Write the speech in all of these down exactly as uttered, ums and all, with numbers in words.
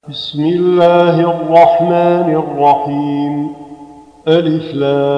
بسم الله الرحمن الرحيم. ألف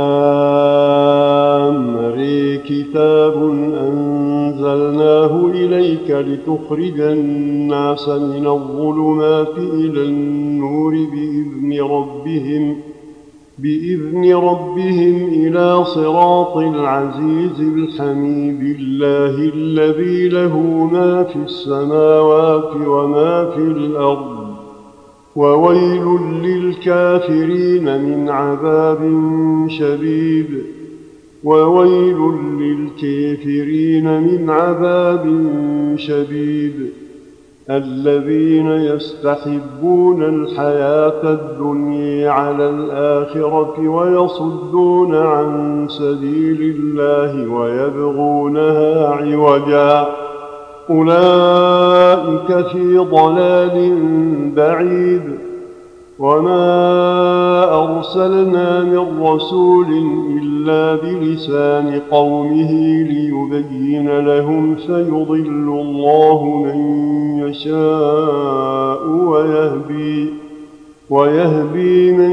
لام ر كتاب أنزلناه إليك لتخرج الناس من الظلمات إلى النور بإذن ربهم بإذن ربهم إلى صراط العزيز الحميد الله الذي له ما في السماوات وما في الأرض وويل للكافرين من عذاب شديد وويل للكافرين من عذاب شديد الذين يستحبون الحياة الدنيا على الآخرة ويصدون عن سبيل الله ويبغونها عوجا أولئك في ضلال بعيد. وما أرسلنا من رسول إلا بلسان قومه ليبين لهم فيضل الله من يشاء ويهدي, ويهدي من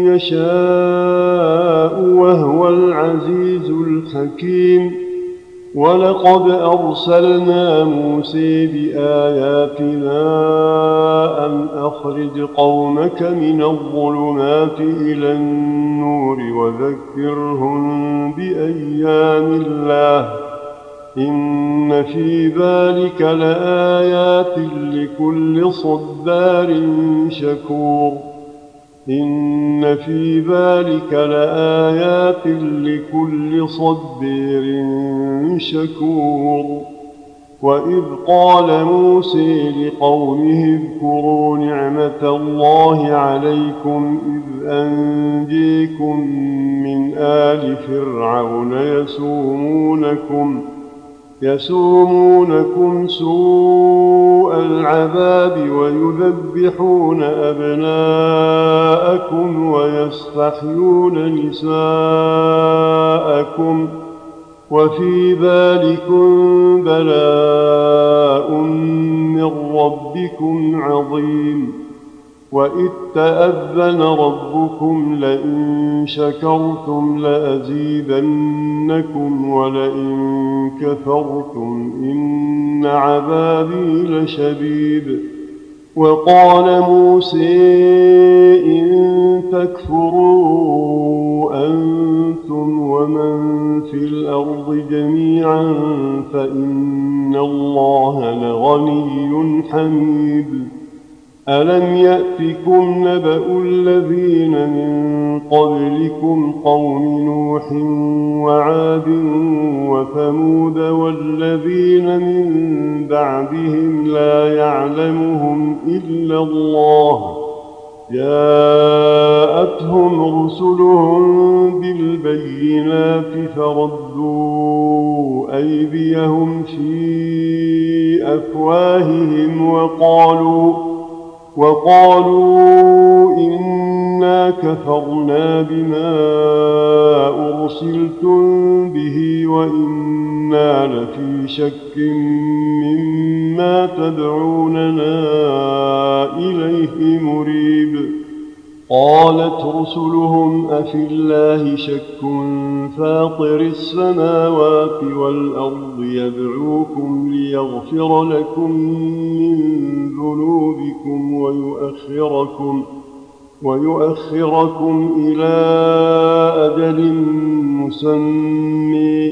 يشاء وهو العزيز الحكيم. ولقد أرسلنا موسى بآياتنا أن أخرج قومك من الظلمات إلى النور وذكرهم بأيام الله إن في ذلك لآيات لكل صبار شكور إن في ذلك لآيات لكل صبر شكور. وإذ قال موسى لقومه اذكروا نعمة الله عليكم إذ أنجيكم من آل فرعون يسومونكم يسومونكم سوء العذاب ويذبحون أبناءكم ويستحيون نساءكم وفي ذلكم بلاء من ربكم عظيم. وإذ تأذن ربكم لئن شكرتم لأزيدنكم ولئن كفرتم إن عذابي لشديد. وقال موسى إن تكفروا أنتم ومن في الأرض جميعا فإن الله لغني حميد. ألم يأتكم نبأ الذين من قبلكم قوم نوح وعاد وثمود والذين من بعدهم لا يعلمهم إلا الله جاءتهم رسلهم بالبينات فردوا أيديهم في أفواههم وقالوا وقالوا إنا كفرنا بما أرسلتم به وإنا لفي شك مما تدعوننا إليه مريب. قالت رسلهم أفي الله شك فاطر السماوات والأرض يدعوكم ليغفر لكم من ذنوبكم ويؤخركم, ويؤخركم إلى أجل مسمى.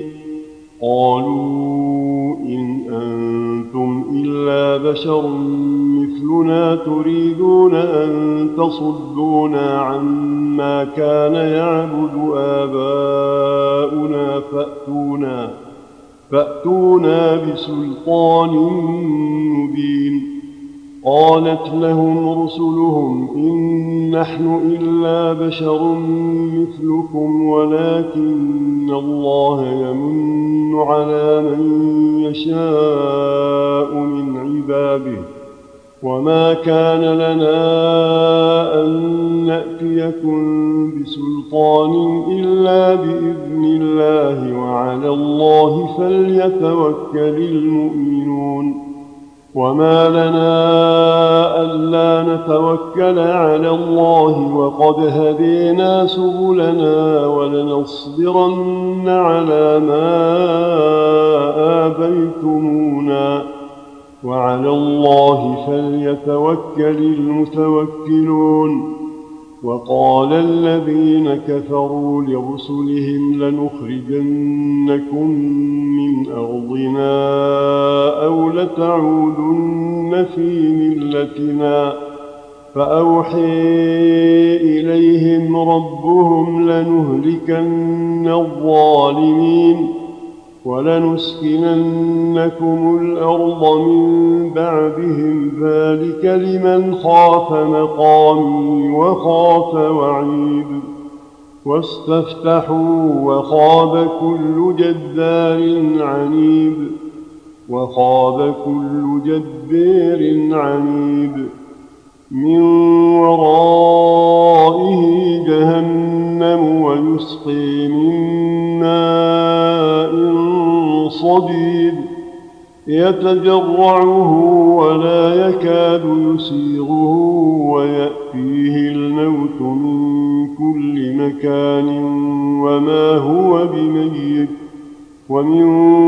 قالوا إن أنتم إلا بشر مثلنا تريدون أن تصدونا عما كان يعبد آباؤنا فأتونا, فأتونا بسلطان مبين. قالت لهم رسلهم إن نحن إلا بشر مثلكم ولكن الله يمن على من يشاء من عباده وما كان لنا أن نأتيكم بسلطان إلا بإذن الله وعلى الله فليتوكل المؤمنون. وما لنا ألا نتوكل على الله وقد هدينا سبلنا ولنصبرن على ما آبيتمونا وعلى الله فليتوكل المتوكلون. وقال الذين كفروا لرسلهم لنخرجنكم من أرضنا أو لتعودن في ملتنا فأوحي إليهم ربهم لنهلكن الظالمين ولنسكننكم الأرض من بعدهم ذلك لمن خاف مقامي وخاف وعيد. واستفتحوا وخاب كل جبار عنيد وخاب كل جبار عنيد من ورائه جهنم ويسقي من ماء صديد يتجرعه ولا يكاد يسيغه ويأتيه الموت من كل مكان وما هو بميت ومن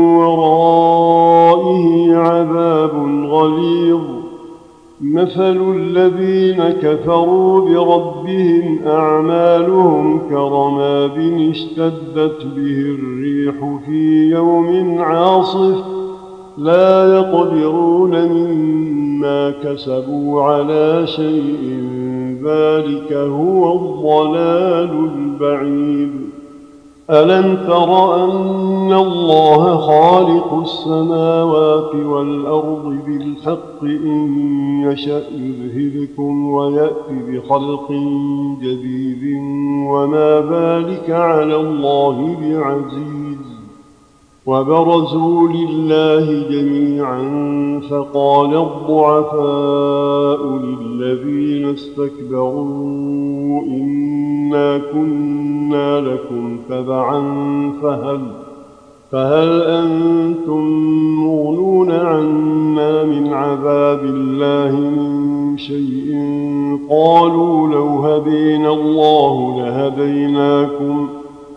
ورائه عذاب غليظ. مثل الذين كفروا بربهم أعمالهم كرماد اشتدت به الريح في يوم عاصف لا يقدرون مما كسبوا على شيء ذلك هو الضلال البعيد. ألم تر أن الله خالق السماوات والأرض بالحق إن يشأ يذهبكم ويأتي بخلق جديد وما ذلك على الله بعزيز. وبرزوا لله جميعا فقال الضعفاء للذين استكبروا إنا كنا لكم تبعا فهل, فهل أنتم مغنون عنا من عذاب الله من شيء قالوا لو هدينا الله لهديناكم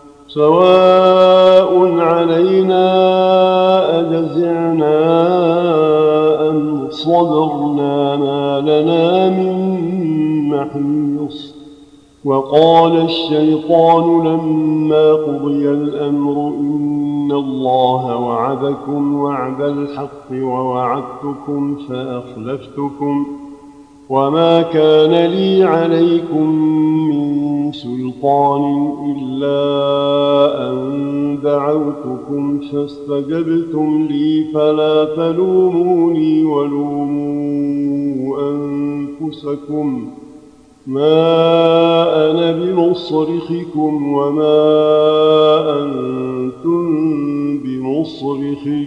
سواء علينا أجزعنا أم صبرنا ما لنا من محيص. وقال الشيطان لما قضي الأمر إن الله وعدكم وعد الحق ووعدتكم فأخلفتكم وما كان لي عليكم من سلطان إلا أن دعوتكم فاستجبتم لي فلا تلوموني ولوموا أنفسكم ما أنا بمصرخكم وما أنتم بمصرخي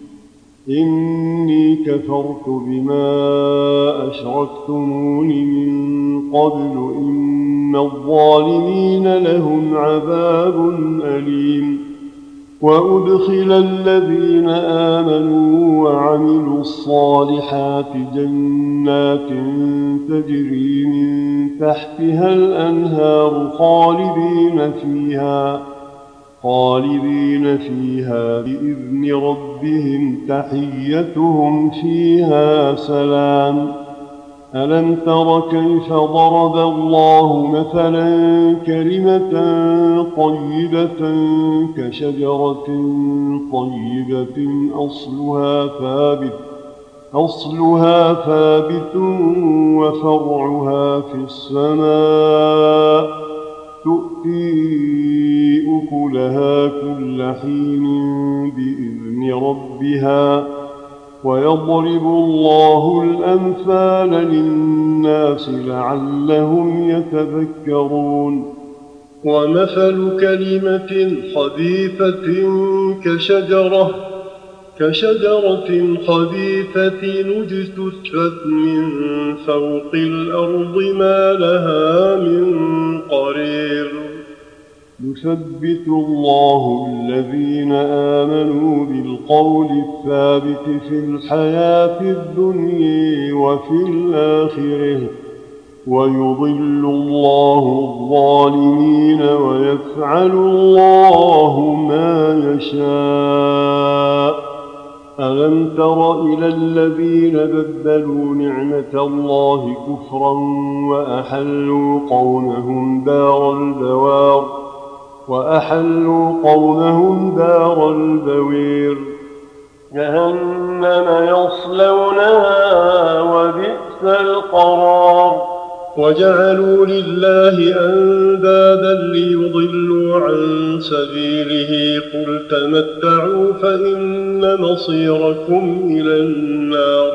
إني كفرت بما أشركتمون من قبل إن الظالمين لهم عذاب أليم. وأدخل الذين آمنوا وعملوا الصالحات جنات تجري من تحتها الأنهار خالدين فيها خالدين فيها بإذن ربهم تحيتهم فيها سلام. ألم تر كيف ضرب الله مثلا كلمة طيبة كشجرة طيبة أصلها ثابت أصلها ثابت وفرعها في السماء تؤتي أكلها كل حين بإذن ربها ويضرب الله الأمثال للناس لعلهم يتذكرون. ومثل كلمة خبيثة كشجرة كشجرة خبيثة اجتثت من فوق الأرض ما لها من قرير يثبت الله الذين آمنوا بالقول الثابت في الحياة الدنيا وفي الآخرة ويضل الله الظالمين ويفعل الله ما يشاء. ألم تر إلى الذين بدلوا نعمة الله كفرا وأحلوا قومهم دار البوار وأحلوا قومهم دار البوير جهنم يصلونها وبئس القرار. وجعلوا لله أندادا ليضلوا عن سبيله قل تمتعوا فإن مصيركم إلى النار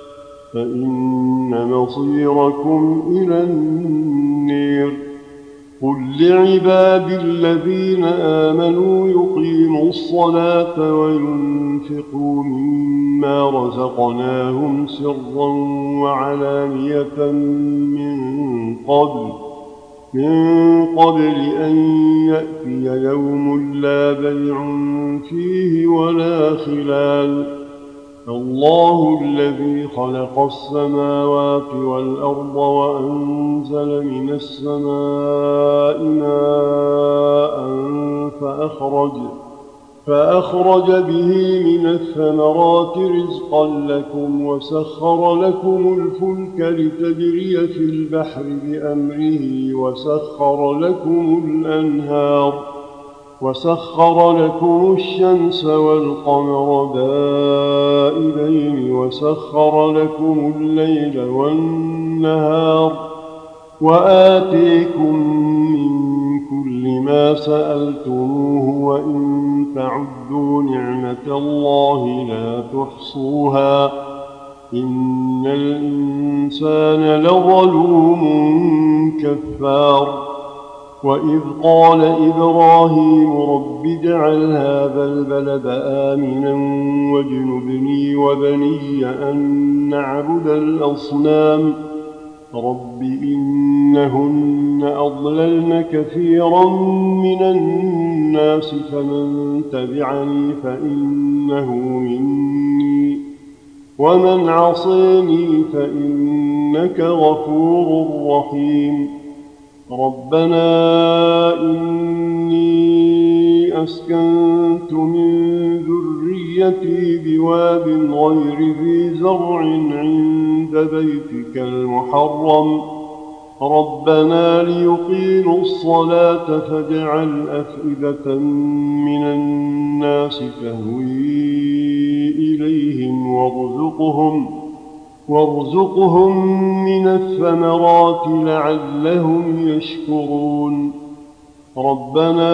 فإن مصيركم إلى النار. قل لعبادي الذين آمنوا يقيموا الصلاة وينفقوا مما رزقناهم سرا وعلانية من قبل من قبل أن يأتي يوم لا بيع فيه ولا خلال. الله الذي خلق السماوات والأرض وأنزل من السماء ماء فأخرج, فأخرج به من الثمرات رزقا لكم وسخر لكم الفلك لتجري في البحر بأمره وسخر لكم الأنهار وسخر لكم الشمس والقمر دائبين وسخر لكم الليل والنهار وآتيكم من كل ما سألتموه وإن تعدوا نعمة الله لا تحصوها إن الإنسان لظلوم كفار. وإذ قال إبراهيم رب اجعل هذا البلد آمنا واجنبني وبني أن نعبد الأصنام رب إنهن أضللن كثيرا من الناس فمن تبعني فإنه مني ومن عصيني فإنك غفور رحيم. ربنا إني أسكنت من ذريتي بواد غير ذي زرع عند بيتك المحرم ربنا ليقيموا الصلاة فاجعل أفئدة من الناس تهوي إليهم وارزقهم وارزقهم من الثمرات لعلهم يشكرون. ربنا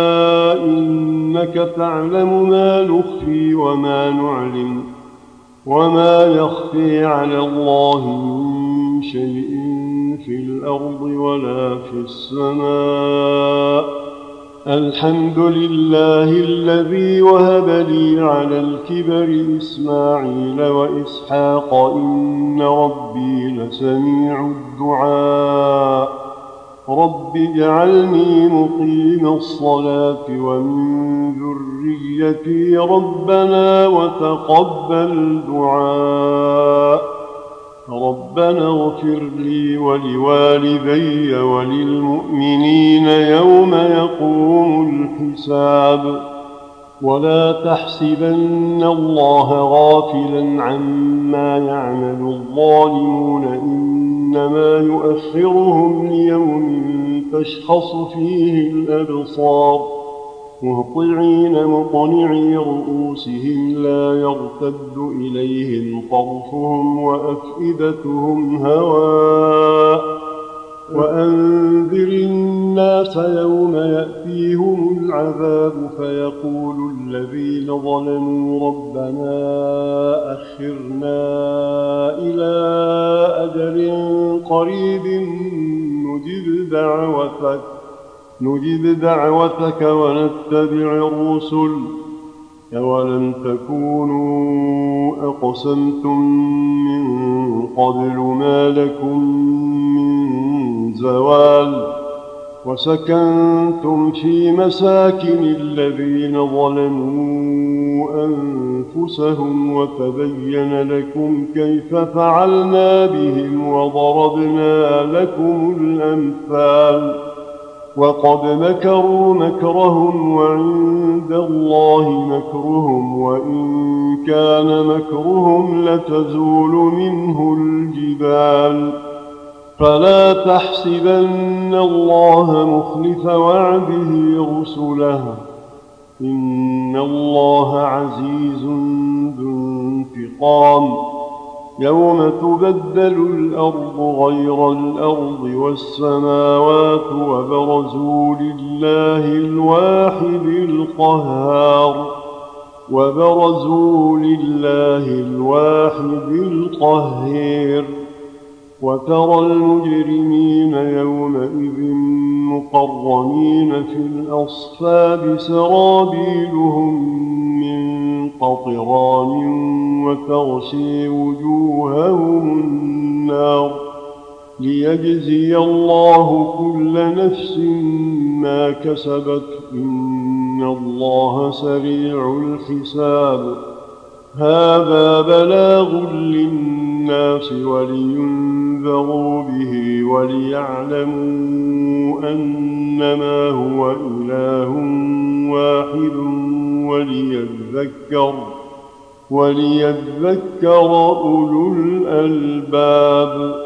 إنك تعلم ما نخفي وما نعلم وما يخفي على الله من شيء في الأرض ولا في السماء. الحمد لله الذي وهب لي على الكبر إسماعيل وإسحاق إن ربي لسميع الدعاء. رب اجعلني مقيم الصلاة ومن ذريتي ربنا وتقبل دعاء. ربنا اغفر لي ولوالدي وللمؤمنين يوم يقوم الحساب. ولا تحسبن الله غافلا عما يعمل الظالمون إنما يؤخرهم ليوم تشخص فيه الأبصار مهطعين مقنعي رؤوسهم لا يرتد إليهم طرفهم وأفئدتهم هواء. وأنذر الناس يوم يأتيهم العذاب فيقول الذين ظلموا ربنا أخرنا إلى أجل قريب نجب دعوتك نجب دعوتك ونتبع الرسل أولم تكونوا أقسمتم من قبل ما لكم من زوال. وسكنتم في مساكن الذين ظلموا أنفسهم وتبين لكم كيف فعلنا بهم وضربنا لكم الأمثال وقد مكروا مكرهم وعند الله مكرهم وإن كان مكرهم لتزول منه الجبال فلا تحسبن الله مخلف وعده رسله إن الله عزيز ذو انتقام يوم تبدل الأرض غير الأرض والسماوات وبرزوا لله الواحد القهار وبرزوا لله الواحد القهير وترى المجرمين يومئذ مقرنين في الأصفاد سرابيلهم من قطران وتغشي وجوههم النار ليجزي الله كل نفس ما كسبت إن الله سريع الحساب هذا بلاغ للناس ولينذروا به وليعلموا أنما هو إله واحد وليذكر وليذكر أولو الألباب.